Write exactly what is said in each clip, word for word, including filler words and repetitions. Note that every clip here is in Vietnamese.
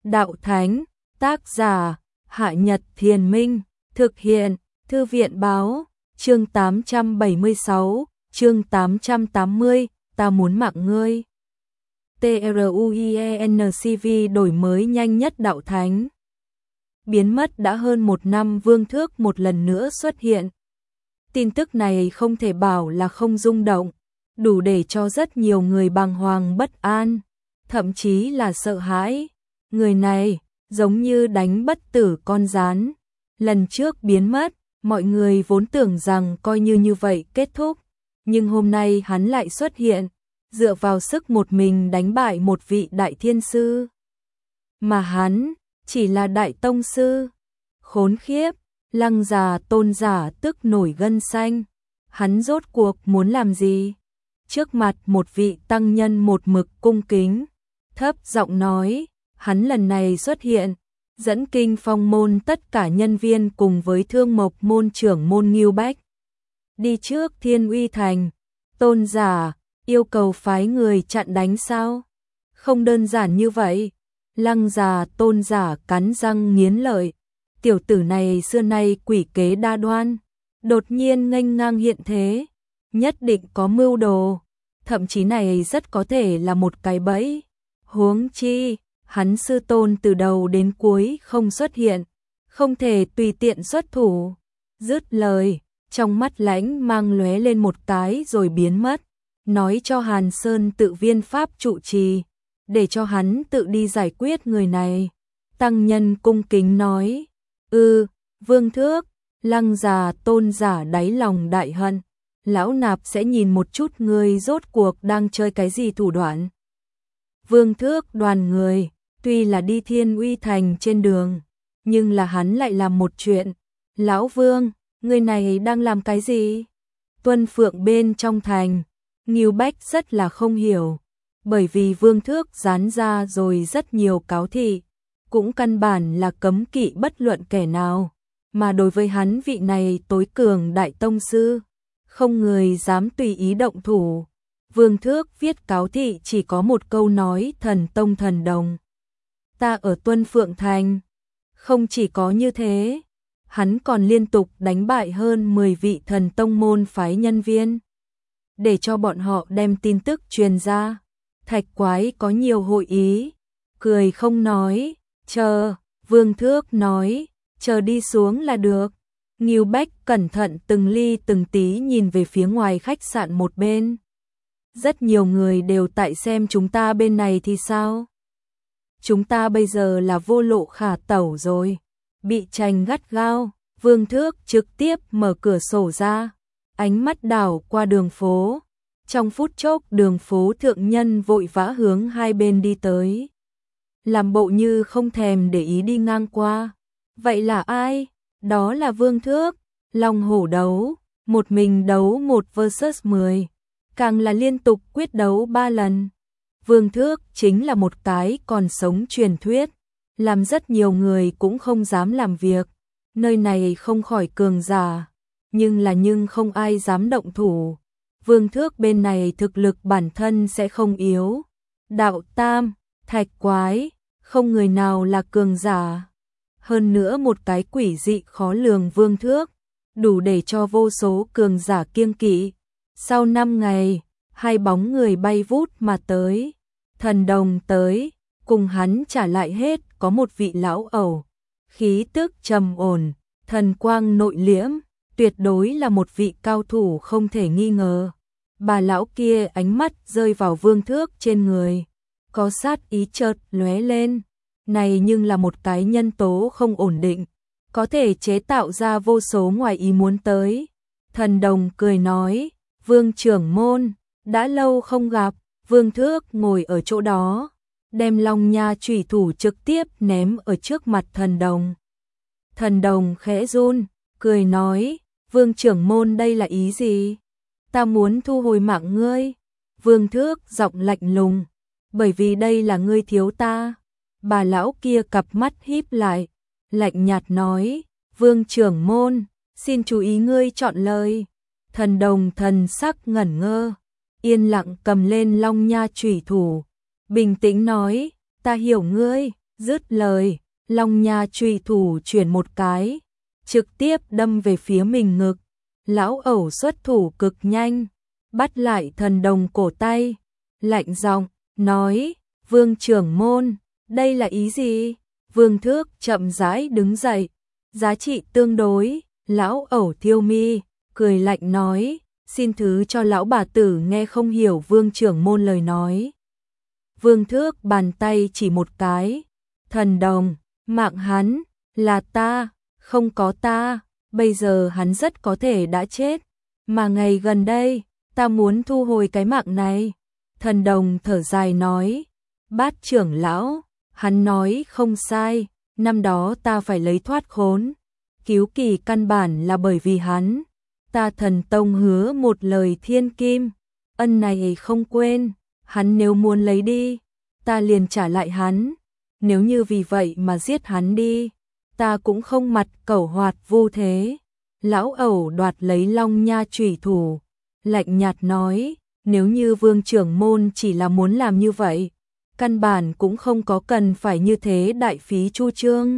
Đạo Thánh, tác giả, Hạ Nhật Thiền Minh, thực hiện, Thư viện Báo, chương tám trăm bảy mươi sáu, chương tám trăm tám mươi, ta muốn mạng ngươi. TRUIENCV đổi mới nhanh nhất Đạo Thánh. Biến mất đã hơn một năm, Vương Thước một lần nữa xuất hiện. Tin tức này không thể bảo là không rung động, đủ để cho rất nhiều người bàng hoàng bất an, thậm chí là sợ hãi. Người này giống như đánh bất tử con gián. Lần trước biến mất, mọi người vốn tưởng rằng coi như như vậy kết thúc, nhưng hôm nay hắn lại xuất hiện, dựa vào sức một mình đánh bại một vị đại thiên sư. Mà hắn chỉ là đại tông sư. Khốn khiếp, Lăng già Tôn giả tức nổi gân xanh. Hắn rốt cuộc muốn làm gì? Trước mặt một vị tăng nhân một mực cung kính, thấp giọng nói, hắn lần này xuất hiện, dẫn kinh phong môn tất cả nhân viên cùng với thương mộc môn trưởng môn Ngưu Bách đi trước Thiên Uy Thành. Tôn giả yêu cầu phái người chặn đánh sao? Không đơn giản như vậy. Lăng già Tôn giả cắn răng nghiến lợi. Tiểu tử này xưa nay quỷ kế đa đoan, đột nhiên nghênh ngang hiện thế, nhất định có mưu đồ, thậm chí này rất có thể là một cái bẫy. Huống chi, hắn sư tôn từ đầu đến cuối không xuất hiện, không thể tùy tiện xuất thủ. Dứt lời, trong mắt lãnh mang lóe lên một cái rồi biến mất, nói cho Hàn Sơn tự viên pháp trụ trì, để cho hắn tự đi giải quyết người này. Tăng nhân cung kính nói, ư, Vương Thước. Lăng già Tôn giả đáy lòng đại hận, lão nạp sẽ nhìn một chút ngươi rốt cuộc đang chơi cái gì thủ đoạn. Vương Thước đoàn người, tuy là đi Thiên Uy Thành trên đường, nhưng là hắn lại làm một chuyện. Lão Vương, người này đang làm cái gì? Tuân Phượng bên trong thành, Ngưu Bách rất là không hiểu, bởi vì Vương Thước dán ra rồi rất nhiều cáo thị, cũng căn bản là cấm kỵ bất luận kẻ nào, mà đối với hắn vị này tối cường đại tông sư, không người dám tùy ý động thủ. Vương Thước viết cáo thị chỉ có một câu nói thần tông thần đồng. Ta ở Tuân Phượng Thành. Không chỉ có như thế, hắn còn liên tục đánh bại hơn mười vị thần tông môn phái nhân viên, để cho bọn họ đem tin tức truyền ra. Thạch Quái có nhiều hội ý, cười không nói, chờ. Vương Thước nói, chờ đi xuống là được. Ngưu Bách cẩn thận từng ly từng tí nhìn về phía ngoài khách sạn một bên. Rất nhiều người đều tại xem chúng ta bên này thì sao? Chúng ta bây giờ là vô lộ khả tẩu rồi, bị trành gắt gao. Vương Thước trực tiếp mở cửa sổ ra, ánh mắt đảo qua đường phố. Trong phút chốc đường phố thượng nhân vội vã hướng hai bên đi tới, làm bộ như không thèm để ý đi ngang qua. Vậy là ai? Đó là Vương Thước. Long hổ đấu, một mình đấu một versus mười, càng là liên tục quyết đấu ba lần. Vương Thước chính là một cái còn sống truyền thuyết, làm rất nhiều người cũng không dám làm việc. Nơi này không khỏi cường giả, nhưng là nhưng không ai dám động thủ. Vương Thước bên này thực lực bản thân sẽ không yếu. Đạo Tam, Thạch Quái, không người nào là cường giả. Hơn nữa một cái quỷ dị khó lường Vương Thước, đủ để cho vô số cường giả kiêng kỵ. Sau năm ngày, hai bóng người bay vút mà tới. Thần Đồng tới, cùng hắn trả lại hết có một vị lão ẩu, khí tức trầm ổn, thần quang nội liễm, tuyệt đối là một vị cao thủ không thể nghi ngờ. Bà lão kia ánh mắt rơi vào Vương Thước trên người, có sát ý chợt lóe lên. Này nhưng là một cái nhân tố không ổn định, có thể chế tạo ra vô số ngoài ý muốn tới. Thần Đồng cười nói, Vương trưởng môn, đã lâu không gặp. Vương Thước ngồi ở chỗ đó, đem Long Nha chủy thủ trực tiếp ném ở trước mặt Thần Đồng. Thần Đồng khẽ run, cười nói, Vương trưởng môn đây là ý gì? Ta muốn thu hồi mạng ngươi. Vương Thước giọng lạnh lùng, bởi vì đây là ngươi thiếu ta. Bà lão kia cặp mắt híp lại, lạnh nhạt nói, Vương trưởng môn, xin chú ý ngươi chọn lời. Thần Đồng thần sắc ngẩn ngơ, yên lặng cầm lên Long Nha chủy thủ, bình tĩnh nói, ta hiểu ngươi, Dứt lời, Long Nha chùy thủ chuyển một cái, trực tiếp đâm về phía mình ngực. Lão ẩu xuất thủ cực nhanh, bắt lại Thần Đồng cổ tay, lạnh giọng nói: "Vương trưởng môn, đây là ý gì?" Vương Thước chậm rãi đứng dậy, giá trị tương đối. Lão ẩu thiêu mi, cười lạnh nói: "Xin thứ cho lão bà tử nghe không hiểu Vương trưởng môn lời nói." Vương Thước bàn tay chỉ một cái: "Thần Đồng, mạng hắn là ta, không có ta, bây giờ hắn rất có thể đã chết, mà ngày gần đây, ta muốn thu hồi cái mạng này." Thần Đồng thở dài nói: "Bát trưởng lão, hắn nói không sai, năm đó ta phải lấy thoát khốn, cứu kỳ căn bản là bởi vì hắn. Ta Thần Tông hứa một lời thiên kim, ân này không quên, hắn nếu muốn lấy đi, ta liền trả lại hắn. Nếu như vì vậy mà giết hắn đi, ta cũng không mặt cẩu hoạt vu thế." Lão ẩu đoạt lấy Long Nha chùy thủ, lạnh nhạt nói: "Nếu như Vương trưởng môn chỉ là muốn làm như vậy, căn bản cũng không có cần phải như thế đại phí chu trương.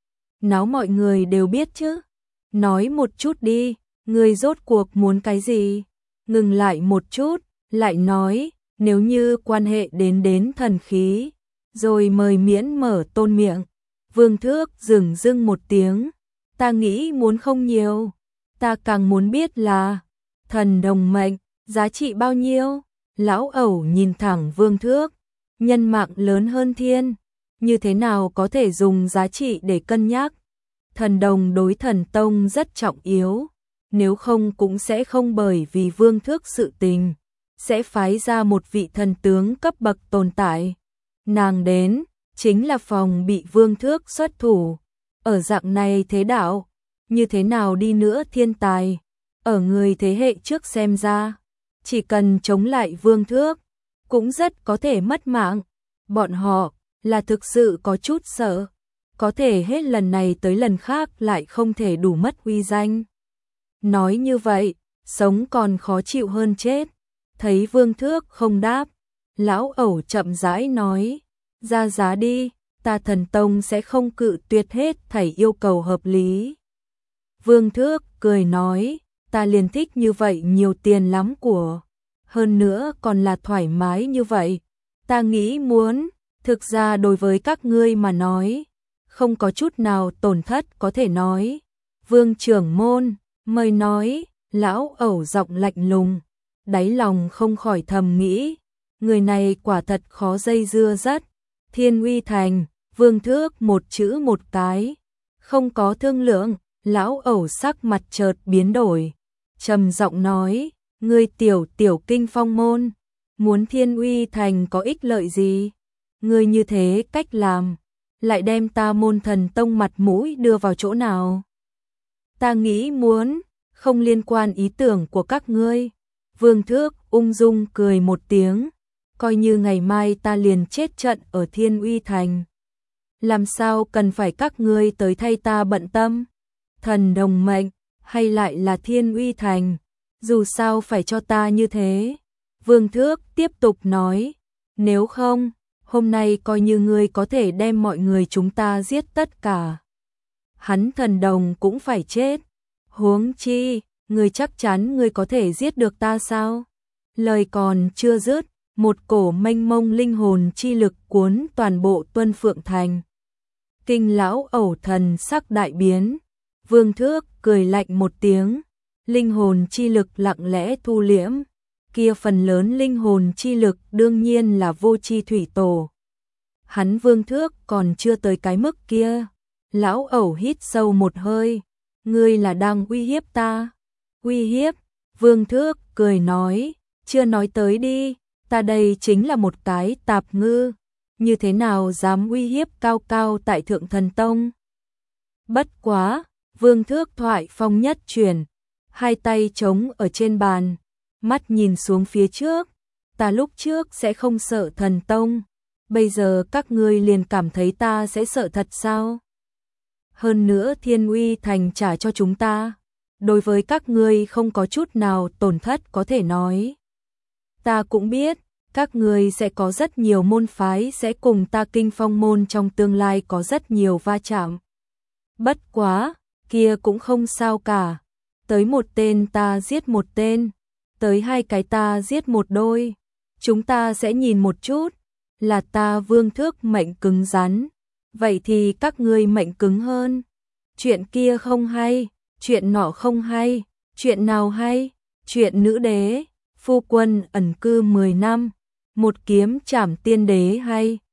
Náo mọi người đều biết chứ. Nói một chút đi, người rốt cuộc muốn cái gì?" Ngừng lại một chút, lại nói: "Nếu như quan hệ đến đến thần khí, rồi mời miễn mở tôn miệng." Vương Thước dừng dưng một tiếng: "Ta nghĩ muốn không nhiều, ta càng muốn biết là Thần Đồng mệnh giá trị bao nhiêu." Lão ẩu nhìn thẳng Vương Thước: "Nhân mạng lớn hơn thiên, như thế nào có thể dùng giá trị để cân nhắc? Thần Đồng đối Thần Tông rất trọng yếu, nếu không cũng sẽ không bởi vì Vương Thước sự tình, sẽ phái ra một vị thần tướng cấp bậc tồn tại. Nàng đến, chính là phòng bị Vương Thước xuất thủ. Ở dạng này thế đạo, như thế nào đi nữa thiên tài, ở người thế hệ trước xem ra, chỉ cần chống lại Vương Thước, cũng rất có thể mất mạng. Bọn họ là thực sự có chút sợ, có thể hết lần này tới lần khác lại không thể đủ mất uy danh. Nói như vậy, sống còn khó chịu hơn chết." Thấy Vương Thước không đáp, lão ẩu chậm rãi nói: "Ra giá đi, ta Thần Tông sẽ không cự tuyệt hết thảy yêu cầu hợp lý." Vương Thước cười nói: "Ta liền thích như vậy nhiều tiền lắm của, hơn nữa còn là thoải mái như vậy. Ta nghĩ muốn, thực ra đối với các ngươi mà nói, không có chút nào tổn thất có thể nói. Vương trưởng môn, mời nói." Lão ẩu giọng lạnh lùng, đáy lòng không khỏi thầm nghĩ, người này quả thật khó dây dưa rất. Thiên Uy Thành, Vương Thước một chữ một cái, không có thương lượng. Lão ẩu sắc mặt chợt biến đổi, trầm giọng nói: "Ngươi tiểu tiểu kinh phong môn, muốn Thiên Uy Thành có ích lợi gì? Ngươi như thế cách làm, lại đem ta Môn Thần Tông mặt mũi đưa vào chỗ nào? Ta nghĩ muốn, không liên quan ý tưởng của các ngươi." Vương Thước ung dung cười một tiếng: "Coi như ngày mai ta liền chết trận ở Thiên Uy Thành, làm sao cần phải các ngươi tới thay ta bận tâm? Thần Đồng mệnh, hay lại là Thiên Uy Thành, dù sao phải cho ta như thế." Vương Thước tiếp tục nói: "Nếu không, hôm nay coi như ngươi có thể đem mọi người chúng ta giết tất cả, hắn Thần Đồng cũng phải chết. Huống chi, ngươi chắc chắn ngươi có thể giết được ta sao?" Lời còn chưa dứt, một cổ mênh mông linh hồn chi lực cuốn toàn bộ Tuân Phượng Thành. Kinh lão ẩu thần sắc đại biến, Vương Thước cười lạnh một tiếng, linh hồn chi lực lặng lẽ thu liễm, kia phần lớn linh hồn chi lực đương nhiên là vô chi thủy tổ. Hắn Vương Thước còn chưa tới cái mức kia. Lão ẩu hít sâu một hơi: "Ngươi là đang uy hiếp ta?" "Uy hiếp?" Vương Thước cười nói: "Chưa nói tới đi, ta đây chính là một cái tạp ngư, như thế nào dám uy hiếp cao cao tại Thượng Thần Tông?" Bất quá, Vương Thước thoại phong nhất chuyển, hai tay chống ở trên bàn, mắt nhìn xuống phía trước: "Ta lúc trước sẽ không sợ Thần Tông, bây giờ các ngươi liền cảm thấy ta sẽ sợ thật sao? Hơn nữa Thiên Uy Thành trả cho chúng ta, đối với các ngươi không có chút nào tổn thất có thể nói. Ta cũng biết, các ngươi sẽ có rất nhiều môn phái sẽ cùng ta Kinh Phong môn trong tương lai có rất nhiều va chạm. Bất quá, kia cũng không sao cả. Tới một tên ta giết một tên, tới hai cái ta giết một đôi. Chúng ta sẽ nhìn một chút, là ta Vương Thước mệnh cứng rắn, vậy thì các ngươi mệnh cứng hơn. Chuyện kia không hay, chuyện nọ không hay, chuyện nào hay? Chuyện nữ đế, phu quân ẩn cư mười năm, một kiếm trảm tiên đế hay.